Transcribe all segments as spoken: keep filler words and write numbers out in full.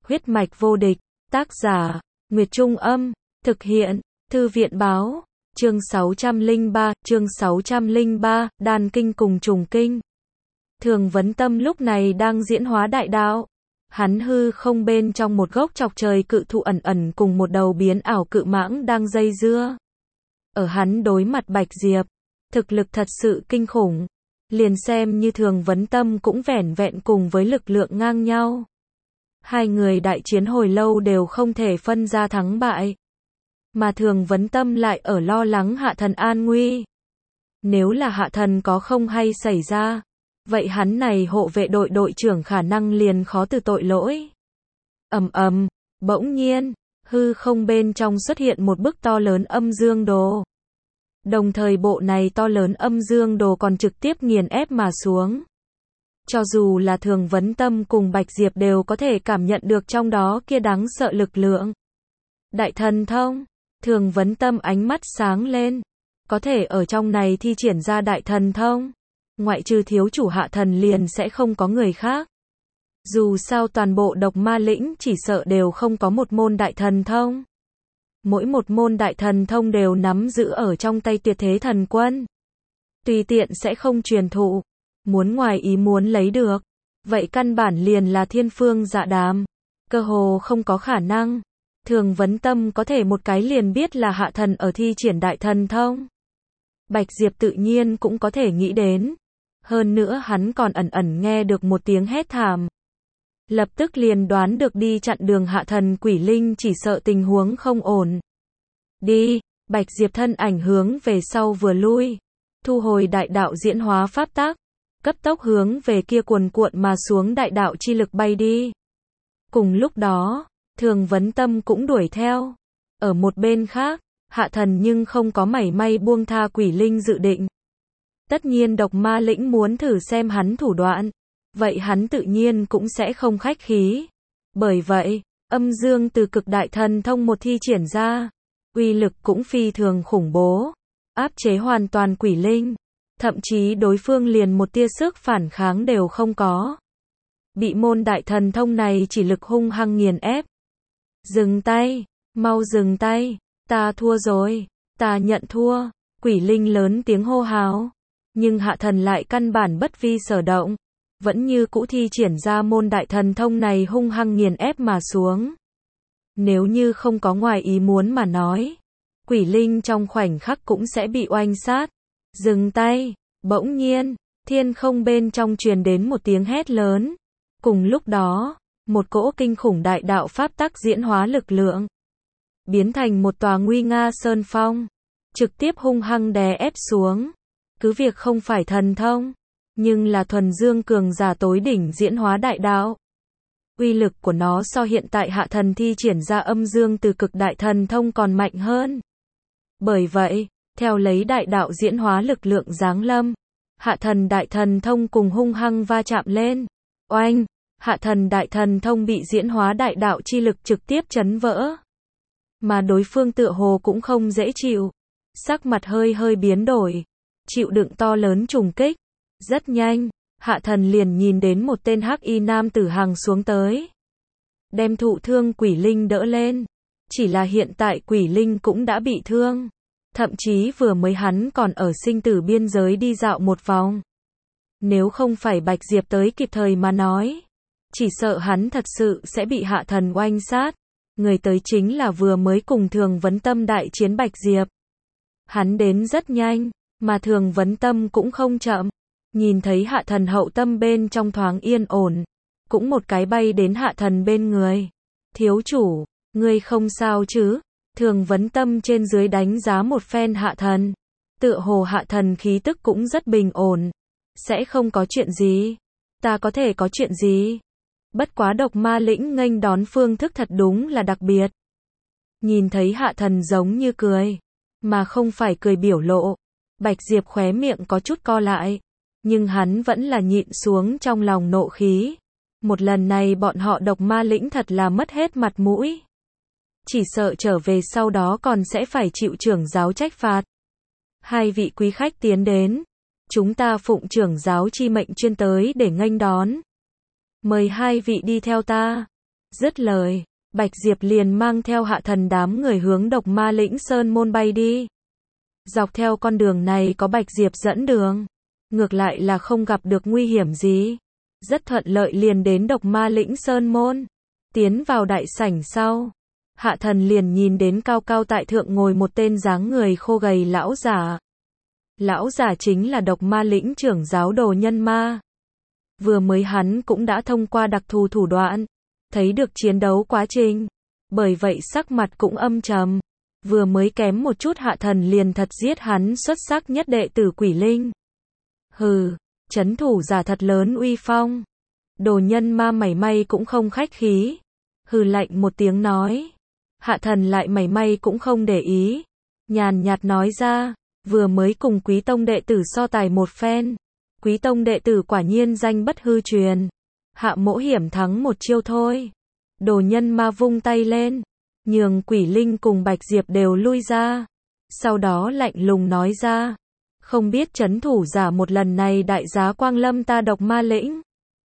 Huyết mạch vô địch, tác giả, Nguyệt Trung Âm, thực hiện, Thư viện Báo, chương sáu trăm lẻ ba, chương sáu trăm lẻ ba, đan kinh cùng trùng kinh. Thường Vấn Tâm lúc này đang diễn hóa đại đạo. Hắn hư không bên trong một gốc chọc trời cự thụ ẩn ẩn cùng một đầu biến ảo cự mãng đang dây dưa. Ở hắn đối mặt Bạch Diệp, thực lực thật sự kinh khủng. Liền xem như Thường Vấn Tâm cũng vẻn vẹn cùng với lực lượng ngang nhau. Hai người đại chiến hồi lâu đều không thể phân ra thắng bại. Mà Thường Vấn Tâm lại ở lo lắng Hạ Thần an nguy. Nếu là Hạ Thần có không hay xảy ra, vậy hắn này hộ vệ đội đội trưởng khả năng liền khó từ tội lỗi. Ầm ầm, bỗng nhiên, hư không bên trong xuất hiện một bức to lớn âm dương đồ. Đồng thời bộ này to lớn âm dương đồ còn trực tiếp nghiền ép mà xuống. Cho dù là Thường Vấn Tâm cùng Bạch Diệp đều có thể cảm nhận được trong đó kia đáng sợ lực lượng. Đại thần thông, Thường Vấn Tâm ánh mắt sáng lên. Có thể ở trong này thi triển ra đại thần thông. Ngoại trừ thiếu chủ Hạ Thần liền sẽ không có người khác. Dù sao toàn bộ độc ma lĩnh chỉ sợ đều không có một môn đại thần thông. Mỗi một môn đại thần thông đều nắm giữ ở trong tay Tuyệt Thế Thần Quân. Tùy tiện sẽ không truyền thụ. Muốn ngoài ý muốn lấy được. Vậy căn bản liền là thiên phương dạ đàm. Cơ hồ không có khả năng. Thường Vấn Tâm có thể một cái liền biết là Hạ Thần ở thi triển đại thần thông. Bạch Diệp tự nhiên cũng có thể nghĩ đến. Hơn nữa hắn còn ẩn ẩn nghe được một tiếng hét thảm. Lập tức liền đoán được đi chặn đường Hạ Thần Quỷ Linh chỉ sợ tình huống không ổn. Đi, Bạch Diệp thân ảnh hướng về sau vừa lui. Thu hồi đại đạo diễn hóa pháp tác. Cấp tốc hướng về kia cuồn cuộn mà xuống đại đạo chi lực bay đi. Cùng lúc đó, Thường Vấn Tâm cũng đuổi theo. Ở một bên khác, Hạ Thần nhưng không có mảy may buông tha Quỷ Linh dự định. Tất nhiên độc ma lĩnh muốn thử xem hắn thủ đoạn. Vậy hắn tự nhiên cũng sẽ không khách khí. Bởi vậy, âm dương từ cực đại thần thông một thi triển ra. Uy lực cũng phi thường khủng bố. Áp chế hoàn toàn Quỷ Linh. Thậm chí đối phương liền một tia sức phản kháng đều không có. Bị môn đại thần thông này chỉ lực hung hăng nghiền ép. Dừng tay, mau dừng tay, ta thua rồi, ta nhận thua. Quỷ Linh lớn tiếng hô hào. Nhưng Hạ Thần lại căn bản bất vi sở động. Vẫn như cũ thi triển ra môn đại thần thông này hung hăng nghiền ép mà xuống. Nếu như không có ngoài ý muốn mà nói, Quỷ Linh trong khoảnh khắc cũng sẽ bị oanh sát. Dừng tay, bỗng nhiên, thiên không bên trong truyền đến một tiếng hét lớn. Cùng lúc đó, một cỗ kinh khủng đại đạo pháp tắc diễn hóa lực lượng. Biến thành một tòa nguy nga sơn phong. Trực tiếp hung hăng đè ép xuống. Cứ việc không phải thần thông, nhưng là thuần dương cường giả tối đỉnh diễn hóa đại đạo. Uy lực của nó so hiện tại Hạ Thần thi triển ra âm dương từ cực đại thần thông còn mạnh hơn. Bởi vậy, theo lấy đại đạo diễn hóa lực lượng giáng lâm, Hạ Thần đại thần thông cùng hung hăng va chạm lên. Oanh, Hạ Thần đại thần thông bị diễn hóa đại đạo chi lực trực tiếp chấn vỡ. Mà đối phương tựa hồ cũng không dễ chịu. Sắc mặt hơi hơi biến đổi. Chịu đựng to lớn trùng kích. Rất nhanh, Hạ Thần liền nhìn đến một tên hắc y nam tử hàng xuống tới. Đem thụ thương Quỷ Linh đỡ lên. Chỉ là hiện tại Quỷ Linh cũng đã bị thương. Thậm chí vừa mới hắn còn ở sinh tử biên giới đi dạo một vòng. Nếu không phải Bạch Diệp tới kịp thời mà nói, chỉ sợ hắn thật sự sẽ bị Hạ Thần oanh sát. Người tới chính là vừa mới cùng Thường Vấn Tâm đại chiến Bạch Diệp. Hắn đến rất nhanh, mà Thường Vấn Tâm cũng không chậm. Nhìn thấy Hạ Thần hậu tâm bên trong thoáng yên ổn, cũng một cái bay đến Hạ Thần bên người. Thiếu chủ, ngươi không sao chứ? Thường Vấn Tâm trên dưới đánh giá một phen Hạ Thần. Tựa hồ Hạ Thần khí tức cũng rất bình ổn. Sẽ không có chuyện gì. Ta có thể có chuyện gì? Bất quá độc ma lĩnh nghênh đón phương thức thật đúng là đặc biệt. Nhìn thấy Hạ Thần giống như cười, mà không phải cười biểu lộ. Bạch Diệp khóe miệng có chút co lại. Nhưng hắn vẫn là nhịn xuống trong lòng nộ khí. Một lần này bọn họ độc ma lĩnh thật là mất hết mặt mũi. Chỉ sợ trở về sau đó còn sẽ phải chịu trưởng giáo trách phạt. Hai vị quý khách tiến đến. Chúng ta phụng trưởng giáo chi mệnh chuyên tới để nghênh đón. Mời hai vị đi theo ta. Dứt lời, Bạch Diệp liền mang theo Hạ Thần đám người hướng Độc Ma Lĩnh Sơn Môn bay đi. Dọc theo con đường này có Bạch Diệp dẫn đường, ngược lại là không gặp được nguy hiểm gì. Rất thuận lợi liền đến Độc Ma Lĩnh Sơn Môn. Tiến vào đại sảnh sau, Hạ Thần liền nhìn đến cao cao tại thượng ngồi một tên dáng người khô gầy lão giả. Lão giả chính là Độc Ma Lĩnh trưởng giáo Đồ Nhân Ma. Vừa mới hắn cũng đã thông qua đặc thù thủ đoạn, thấy được chiến đấu quá trình, bởi vậy sắc mặt cũng âm trầm. Vừa mới kém một chút Hạ Thần liền thật giết hắn xuất sắc nhất đệ tử Quỷ Linh. Hừ, trấn thủ giả thật lớn uy phong. Đồ Nhân Ma mảy may cũng không khách khí, hừ lạnh một tiếng nói. Hạ Thần lại mảy may cũng không để ý, nhàn nhạt nói ra, vừa mới cùng Quý Tông đệ tử so tài một phen, Quý Tông đệ tử quả nhiên danh bất hư truyền, Hạ mỗ hiểm thắng một chiêu thôi. Đồ Nhân Ma vung tay lên, nhường Quỷ Linh cùng Bạch Diệp đều lui ra, sau đó lạnh lùng nói ra, không biết trấn thủ giả một lần này đại giá quang lâm ta Độc Ma Lĩnh,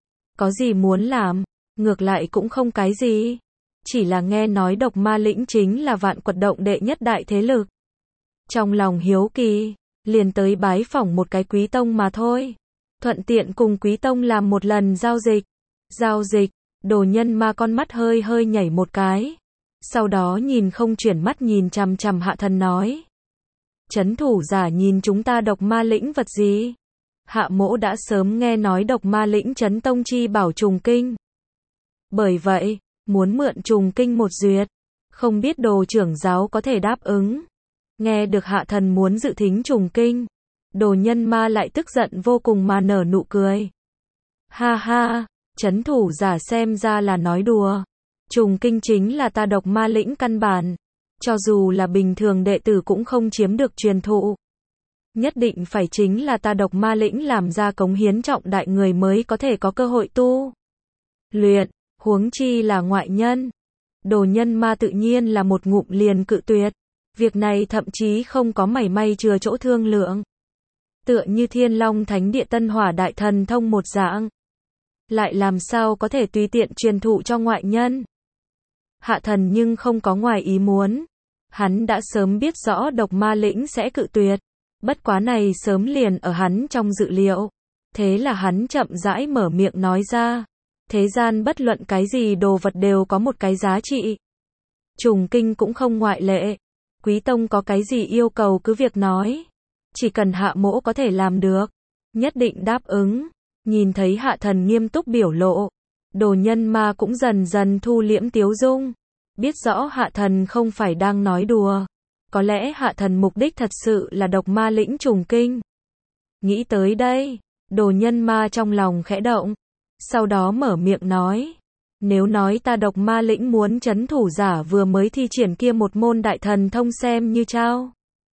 có gì muốn làm? Ngược lại cũng không cái gì, chỉ là nghe nói Độc Ma Lĩnh chính là Vạn Quật Động đệ nhất đại thế lực, trong lòng hiếu kỳ, liền tới bái phỏng một cái Quý Tông mà thôi, thuận tiện cùng Quý Tông làm một lần giao dịch. Giao dịch? Đồ Nhân Ma con mắt hơi hơi nhảy một cái, sau đó nhìn không chuyển mắt nhìn chằm chằm Hạ Thần nói, trấn thủ giả nhìn chúng ta Độc Ma Lĩnh vật gì? Hạ mỗ đã sớm nghe nói Độc Ma Lĩnh trấn tông chi bảo trùng kinh, bởi vậy muốn mượn trùng kinh một duyệt, không biết Đồ trưởng giáo có thể đáp ứng. Nghe được Hạ Thần muốn dự thính trùng kinh, Đồ Nhân Ma lại tức giận vô cùng mà nở nụ cười. Ha ha, trấn thủ giả xem ra là nói đùa. Trùng kinh chính là ta Độc Ma Lĩnh căn bản, cho dù là bình thường đệ tử cũng không chiếm được truyền thụ. Nhất định phải chính là ta Độc Ma Lĩnh làm ra cống hiến trọng đại người mới có thể có cơ hội tu luyện, huống chi là ngoại nhân. Đồ Nhân Ma tự nhiên là một ngụm liền cự tuyệt. Việc này thậm chí không có mảy may chừa chỗ thương lượng. Tựa như Thiên Long Thánh Địa Tân Hỏa Đại Thần Thông một dạng, lại làm sao có thể tùy tiện truyền thụ cho ngoại nhân. Hạ Thần nhưng không có ngoài ý muốn, hắn đã sớm biết rõ Độc Ma Lĩnh sẽ cự tuyệt, bất quá này sớm liền ở hắn trong dự liệu. Thế là hắn chậm rãi mở miệng nói ra, thế gian bất luận cái gì đồ vật đều có một cái giá trị, trùng kinh cũng không ngoại lệ. Quý Tông có cái gì yêu cầu cứ việc nói, chỉ cần Hạ mỗ có thể làm được, nhất định đáp ứng. Nhìn thấy Hạ Thần nghiêm túc biểu lộ, Đồ Nhân Ma cũng dần dần thu liễm tiếu dung, biết rõ Hạ Thần không phải đang nói đùa, có lẽ Hạ Thần mục đích thật sự là Độc Ma Lĩnh trùng kinh. Nghĩ tới đây, Đồ Nhân Ma trong lòng khẽ động, sau đó mở miệng nói, nếu nói ta Độc Ma Lĩnh muốn trấn thủ giả vừa mới thi triển kia một môn đại thần thông xem như trao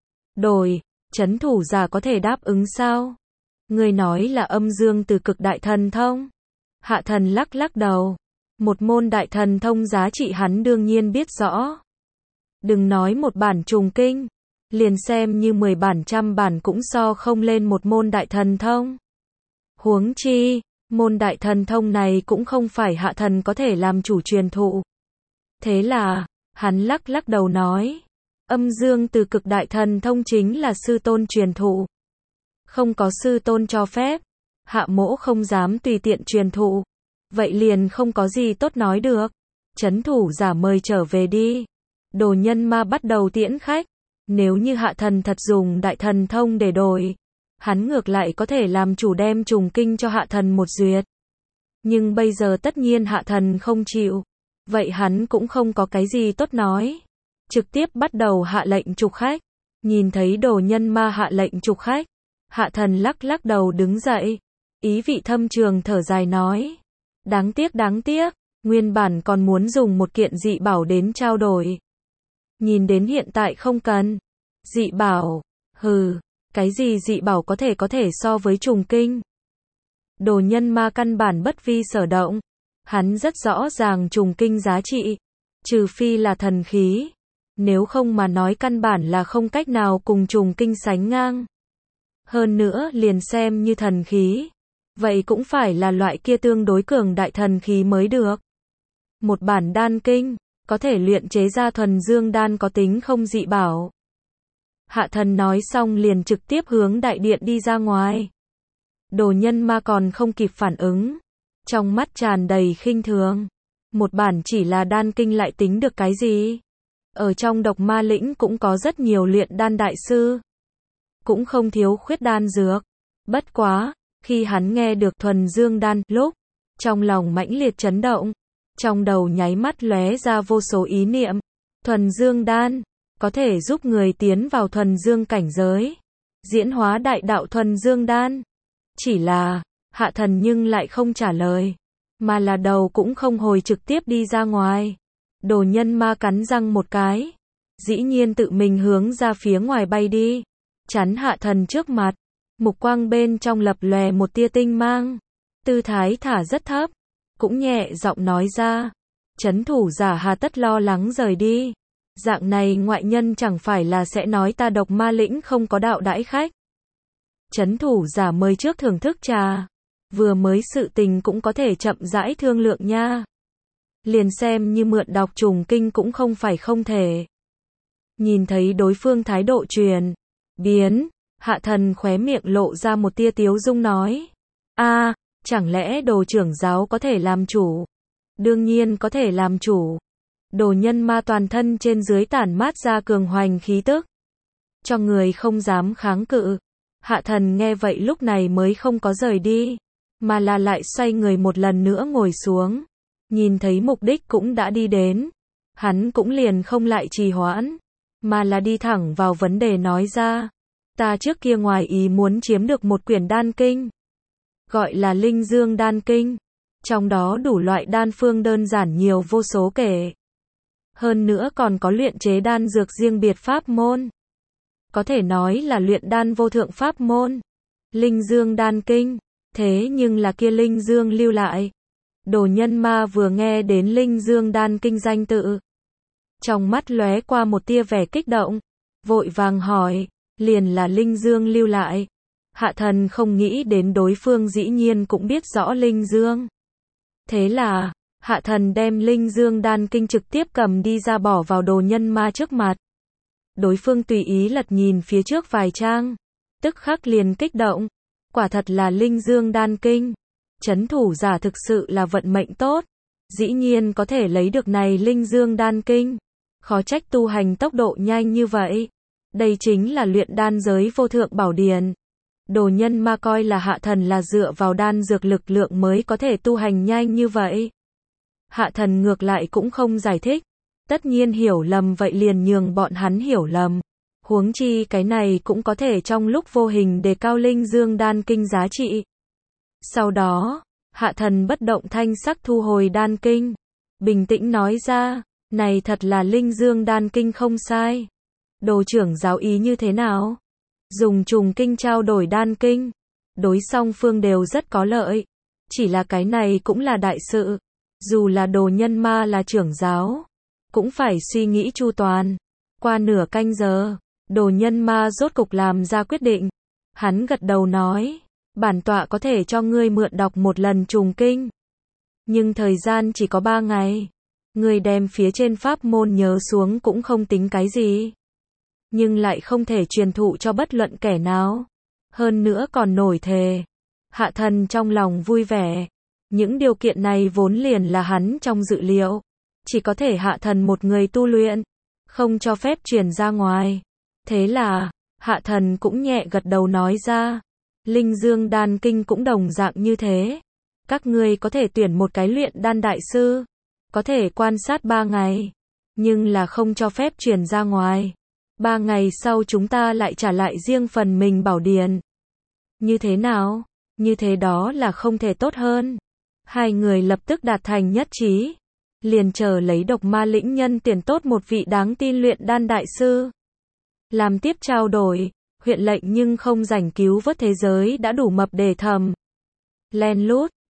đổi, trấn thủ giả có thể đáp ứng sao? Người nói là âm dương từ cực đại thần thông. Hạ Thần lắc lắc đầu, một môn đại thần thông giá trị hắn đương nhiên biết rõ. Đừng nói một bản trùng kinh, liền xem như mười bản trăm bản cũng so không lên một môn đại thần thông. Huống chi, môn đại thần thông này cũng không phải Hạ Thần có thể làm chủ truyền thụ. Thế là, hắn lắc lắc đầu nói, âm dương từ cực đại thần thông chính là sư tôn truyền thụ. Không có sư tôn cho phép, Hạ mỗ không dám tùy tiện truyền thụ. Vậy liền không có gì tốt nói được. Trấn thủ giả mời trở về đi. Đồ Nhân Ma bắt đầu tiễn khách. Nếu như Hạ Thần thật dùng đại thần thông để đổi, hắn ngược lại có thể làm chủ đem trùng kinh cho Hạ Thần một duyệt. Nhưng bây giờ tất nhiên Hạ Thần không chịu, vậy hắn cũng không có cái gì tốt nói. Trực tiếp bắt đầu hạ lệnh trục khách. Nhìn thấy Đồ Nhân Ma hạ lệnh trục khách, Hạ Thần lắc lắc đầu đứng dậy, ý vị thâm trường thở dài nói, đáng tiếc đáng tiếc, nguyên bản còn muốn dùng một kiện dị bảo đến trao đổi. Nhìn đến hiện tại không cần. Dị bảo? Hừ, cái gì dị bảo có thể có thể so với trùng kinh? Đồ Nhân Ma căn bản bất vi sở động, hắn rất rõ ràng trùng kinh giá trị, trừ phi là thần khí, nếu không mà nói căn bản là không cách nào cùng trùng kinh sánh ngang. Hơn nữa liền xem như thần khí, vậy cũng phải là loại kia tương đối cường đại thần khí mới được. Một bản đan kinh, có thể luyện chế ra thuần dương đan có tính không dị bảo. Hạ thần nói xong liền trực tiếp hướng đại điện đi ra ngoài. Đồ nhân ma còn không kịp phản ứng. Trong mắt tràn đầy khinh thường. Một bản chỉ là đan kinh lại tính được cái gì? Ở trong độc ma lĩnh cũng có rất nhiều luyện đan đại sư. Cũng không thiếu khuyết đan dược. Bất quá, khi hắn nghe được thuần dương đan, lúc, trong lòng mãnh liệt chấn động. Trong đầu nháy mắt lóe ra vô số ý niệm. Thuần dương đan, có thể giúp người tiến vào thuần dương cảnh giới. Diễn hóa đại đạo thuần dương đan. Chỉ là, hạ thần nhưng lại không trả lời. Mà là đầu cũng không hồi trực tiếp đi ra ngoài. Đồ nhân ma cắn răng một cái. Dĩ nhiên tự mình hướng ra phía ngoài bay đi. Chắn hạ thần trước mặt. Mục quang bên trong lập lòe một tia tinh mang. Tư thái thả rất thấp. Cũng nhẹ giọng nói ra. Chấn thủ giả hà tất lo lắng rời đi. Dạng này ngoại nhân chẳng phải là sẽ nói ta độc ma lĩnh không có đạo đãi khách. Chấn thủ giả mời trước thưởng thức trà. Vừa mới sự tình cũng có thể chậm rãi thương lượng nha. Liền xem như mượn đọc trùng kinh cũng không phải không thể. Nhìn thấy đối phương thái độ truyền biến, hạ thần khóe miệng lộ ra một tia tiếu dung nói. A, chẳng lẽ đồ trưởng giáo có thể làm chủ? Đương nhiên có thể làm chủ. Đồ nhân ma toàn thân trên dưới tản mát ra cường hoành khí tức. Cho người không dám kháng cự. Hạ thần nghe vậy lúc này mới không có rời đi. Mà là lại xoay người một lần nữa ngồi xuống. Nhìn thấy mục đích cũng đã đi đến. Hắn cũng liền không lại trì hoãn. Mà là đi thẳng vào vấn đề nói ra. Ta trước kia ngoài ý muốn chiếm được một quyển đan kinh. Gọi là Linh Dương đan kinh. Trong đó đủ loại đan phương đơn giản nhiều vô số kể. Hơn nữa còn có luyện chế đan dược riêng biệt pháp môn. Có thể nói là luyện đan vô thượng pháp môn. Linh Dương đan kinh. Thế nhưng là kia Linh Dương lưu lại. Đồ nhân ma vừa nghe đến Linh Dương đan kinh danh tự. Trong mắt lóe qua một tia vẻ kích động. Vội vàng hỏi. Liền là Linh Dương lưu lại. Hạ thần không nghĩ đến đối phương dĩ nhiên cũng biết rõ Linh Dương. Thế là, hạ thần đem Linh Dương đan kinh trực tiếp cầm đi ra bỏ vào đồ nhân ma trước mặt. Đối phương tùy ý lật nhìn phía trước vài trang. Tức khắc liền kích động. Quả thật là Linh Dương đan kinh. Chấn thủ giả thực sự là vận mệnh tốt. Dĩ nhiên có thể lấy được này Linh Dương đan kinh. Khó trách tu hành tốc độ nhanh như vậy. Đây chính là luyện đan giới vô thượng bảo điển. Đồ nhân ma coi là hạ thần là dựa vào đan dược lực lượng mới có thể tu hành nhanh như vậy. Hạ thần ngược lại cũng không giải thích. Tất nhiên hiểu lầm vậy liền nhường bọn hắn hiểu lầm. Huống chi cái này cũng có thể trong lúc vô hình đề cao Linh Dương đan kinh giá trị. Sau đó, hạ thần bất động thanh sắc thu hồi đan kinh. Bình tĩnh nói ra, này thật là Linh Dương đan kinh không sai. Đồ trưởng giáo ý như thế nào? Dùng trùng kinh trao đổi đan kinh. Đối song phương đều rất có lợi. Chỉ là cái này cũng là đại sự. Dù là đồ nhân ma là trưởng giáo. Cũng phải suy nghĩ chu toàn. Qua nửa canh giờ. Đồ nhân ma rốt cục làm ra quyết định. Hắn gật đầu nói. Bản tọa có thể cho ngươi mượn đọc một lần trùng kinh. Nhưng thời gian chỉ có ba ngày. Ngươi đem phía trên pháp môn nhớ xuống cũng không tính cái gì. Nhưng lại không thể truyền thụ cho bất luận kẻ nào. Hơn nữa còn nổi thề. Hạ thần trong lòng vui vẻ. Những điều kiện này vốn liền là hắn trong dự liệu. Chỉ có thể hạ thần một người tu luyện. Không cho phép truyền ra ngoài. Thế là, hạ thần cũng nhẹ gật đầu nói ra. Linh Dương đan kinh cũng đồng dạng như thế. Các ngươi có thể tuyển một cái luyện đan đại sư. Có thể quan sát ba ngày. Nhưng là không cho phép truyền ra ngoài. Ba ngày sau chúng ta lại trả lại riêng phần mình bảo điển. Như thế nào? Như thế đó là không thể tốt hơn. Hai người lập tức đạt thành nhất trí. Liền chờ lấy độc ma lĩnh nhân tuyển tốt một vị đáng tin luyện đan đại sư. Làm tiếp trao đổi. Huyện lệnh nhưng không rảnh cứu vớt thế giới đã đủ mập để thầm. Len lút.